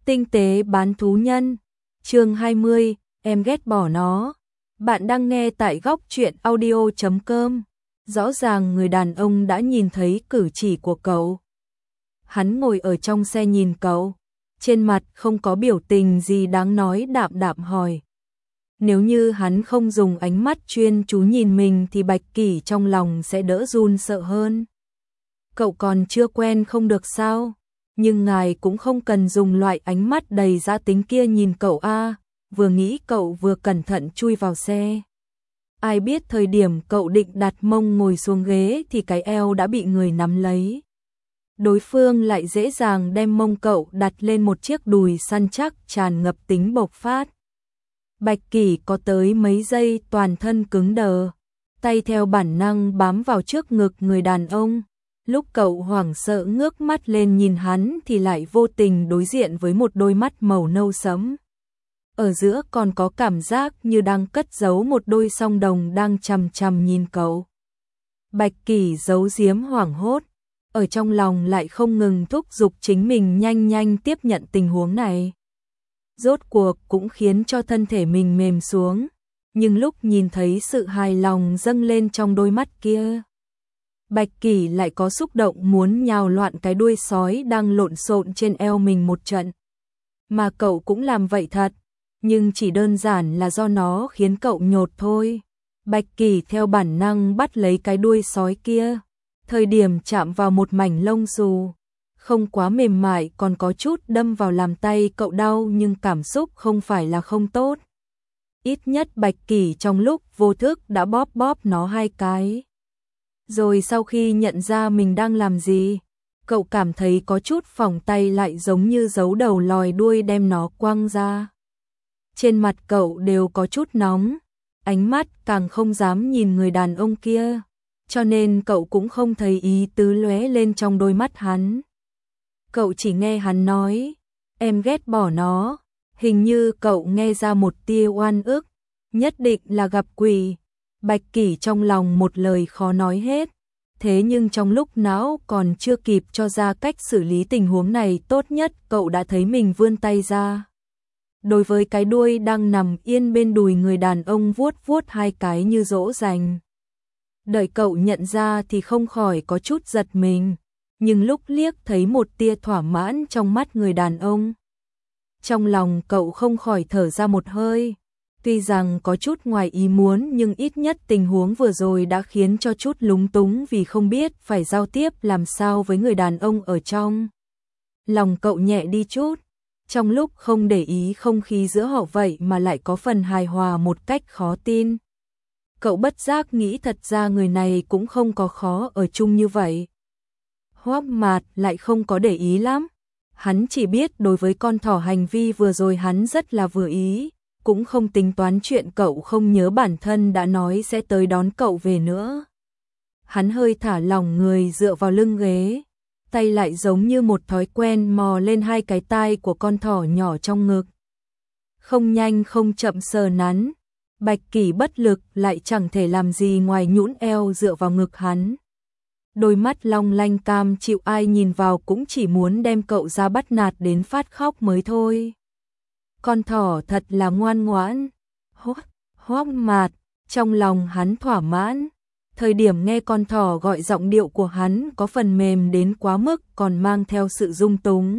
Tinh tế bán thú nhân, chương 20, em ghét bỏ nó. Bạn đang nghe tại góc truyện audio.com. Rõ ràng người đàn ông đã nhìn thấy cử chỉ của cậu. Hắn ngồi ở trong xe nhìn cậu, trên mặt không có biểu tình gì đáng nói, đạm đạm hỏi. Nếu như hắn không dùng ánh mắt chuyên chú nhìn mình thì Bạch Kỷ trong lòng sẽ đỡ run sợ hơn. Cậu còn chưa quen không được sao? Nhưng ngài cũng không cần dùng loại ánh mắt đầy dã tính kia nhìn cậu a. Vừa nghĩ cậu vừa cẩn thận chui vào xe. Ai biết thời điểm cậu định đặt mông ngồi xuống ghế thì cái eo đã bị người nắm lấy. Đối phương lại dễ dàng đem mông cậu đặt lên một chiếc đùi săn chắc tràn ngập tính bộc phát. Bạch Kỷ có tới mấy giây toàn thân cứng đờ, tay theo bản năng bám vào trước ngực người đàn ông. Lúc cậu hoảng sợ ngước mắt lên nhìn hắn thì lại vô tình đối diện với một đôi mắt màu nâu sẫm. Ở giữa còn có cảm giác như đang cất giấu một đôi song đồng đang chằm chằm nhìn cậu. Bạch Kỷ giấu giếm hoảng hốt, ở trong lòng lại không ngừng thúc giục chính mình nhanh nhanh tiếp nhận tình huống này. Rốt cuộc cũng khiến cho thân thể mình mềm xuống, nhưng lúc nhìn thấy sự hài lòng dâng lên trong đôi mắt kia, Bạch Kỷ lại có xúc động muốn nhào loạn cái đuôi sói đang lộn xộn trên eo mình một trận. Mà cậu cũng làm vậy thật, nhưng chỉ đơn giản là do nó khiến cậu nhột thôi. Bạch Kỷ theo bản năng bắt lấy cái đuôi sói kia, thời điểm chạm vào một mảnh lông xù, không quá mềm mại còn có chút đâm vào làm tay cậu đau, nhưng cảm xúc không phải là không tốt. Ít nhất Bạch Kỷ trong lúc vô thức đã bóp nó hai cái. Rồi sau khi nhận ra mình đang làm gì, cậu cảm thấy có chút phỏng tay lại giống như giấu đầu lòi đuôi đem nó quăng ra. Trên mặt cậu đều có chút nóng, ánh mắt càng không dám nhìn người đàn ông kia, cho nên cậu cũng không thấy ý tứ lóe lên trong đôi mắt hắn. Cậu chỉ nghe hắn nói, em ghét bỏ nó, hình như cậu nghe ra một tia oan ức, nhất định là gặp quỷ. Bạch Kỷ trong lòng một lời khó nói hết, thế nhưng trong lúc não còn chưa kịp cho ra cách xử lý tình huống này tốt nhất, cậu đã thấy mình vươn tay ra. Đối với cái đuôi đang nằm yên bên đùi người đàn ông vuốt vuốt hai cái như dỗ dành. Đợi cậu nhận ra thì không khỏi có chút giật mình, nhưng lúc liếc thấy một tia thỏa mãn trong mắt người đàn ông, trong lòng cậu không khỏi thở ra một hơi. Tuy rằng có chút ngoài ý muốn nhưng ít nhất tình huống vừa rồi đã khiến cho chút lúng túng vì không biết phải giao tiếp làm sao với người đàn ông ở trong. Lòng cậu nhẹ đi chút, trong lúc không để ý không khí giữa họ vậy mà lại có phần hài hòa một cách khó tin. Cậu bất giác nghĩ thật ra người này cũng không có khó ở chung như vậy. Hoắc Mạt lại không có để ý lắm, hắn chỉ biết đối với con thỏ hành vi vừa rồi hắn rất là vừa ý, cũng không tính toán chuyện cậu không nhớ bản thân đã nói sẽ tới đón cậu về nữa. Hắn hơi thả lỏng người dựa vào lưng ghế, tay lại giống như một thói quen mò lên hai cái tai của con thỏ nhỏ trong ngực. Không nhanh không chậm sờ nắn, Bạch Kỷ bất lực lại chẳng thể làm gì ngoài nhũn eo dựa vào ngực hắn. Đôi mắt long lanh cam chịu, ai nhìn vào cũng chỉ muốn đem cậu ra bắt nạt đến phát khóc mới thôi. Con thỏ thật là ngoan ngoãn. Hoắc Mạt, trong lòng hắn thỏa mãn. Thời điểm nghe con thỏ gọi giọng điệu của hắn có phần mềm đến quá mức còn mang theo sự dung túng.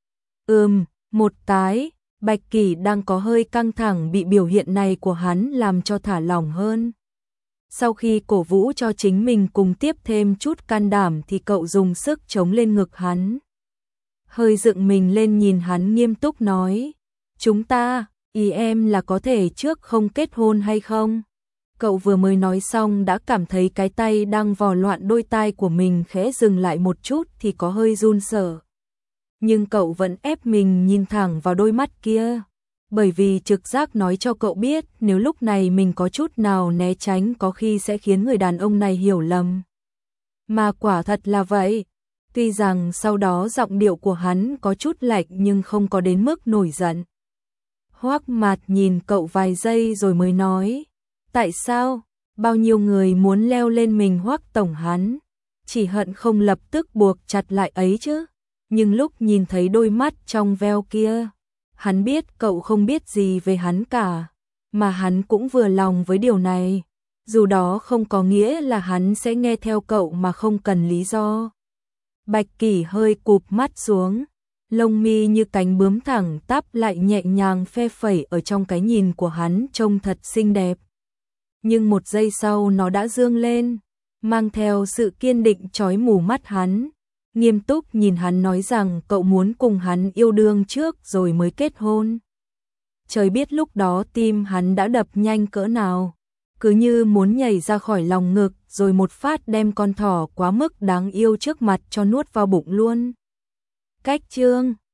Một cái, Bạch Kỷ đang có hơi căng thẳng bị biểu hiện này của hắn làm cho thả lỏng hơn. Sau khi cổ vũ cho chính mình cùng tiếp thêm chút can đảm thì cậu dùng sức chống lên ngực hắn. Hơi dựng mình lên nhìn hắn nghiêm túc nói. Chúng ta, ý em là có thể trước không kết hôn hay không? Cậu vừa mới nói xong đã cảm thấy cái tay đang vò loạn đôi tai của mình khẽ dừng lại một chút thì có hơi run sợ. Nhưng cậu vẫn ép mình nhìn thẳng vào đôi mắt kia, bởi vì trực giác nói cho cậu biết nếu lúc này mình có chút nào né tránh có khi sẽ khiến người đàn ông này hiểu lầm. Mà quả thật là vậy. Tuy rằng sau đó giọng điệu của hắn có chút lạnh nhưng không có đến mức nổi giận. Hoắc Mạt nhìn cậu vài giây rồi mới nói, tại sao, bao nhiêu người muốn leo lên mình Hoắc tổng hắn, chỉ hận không lập tức buộc chặt lại ấy chứ. Nhưng lúc nhìn thấy đôi mắt trong veo kia, hắn biết cậu không biết gì về hắn cả, mà hắn cũng vừa lòng với điều này, dù đó không có nghĩa là hắn sẽ nghe theo cậu mà không cần lý do. Bạch Kỷ hơi cụp mắt xuống, lông mi như cánh bướm thẳng tắp lại nhẹ nhàng phe phẩy ở trong cái nhìn của hắn trông thật xinh đẹp. Nhưng một giây sau nó đã dương lên, mang theo sự kiên định chói mù mắt hắn, nghiêm túc nhìn hắn nói rằng cậu muốn cùng hắn yêu đương trước rồi mới kết hôn. Trời biết lúc đó tim hắn đã đập nhanh cỡ nào, cứ như muốn nhảy ra khỏi lòng ngực rồi một phát đem con thỏ quá mức đáng yêu trước mặt cho nuốt vào bụng luôn. Cách chương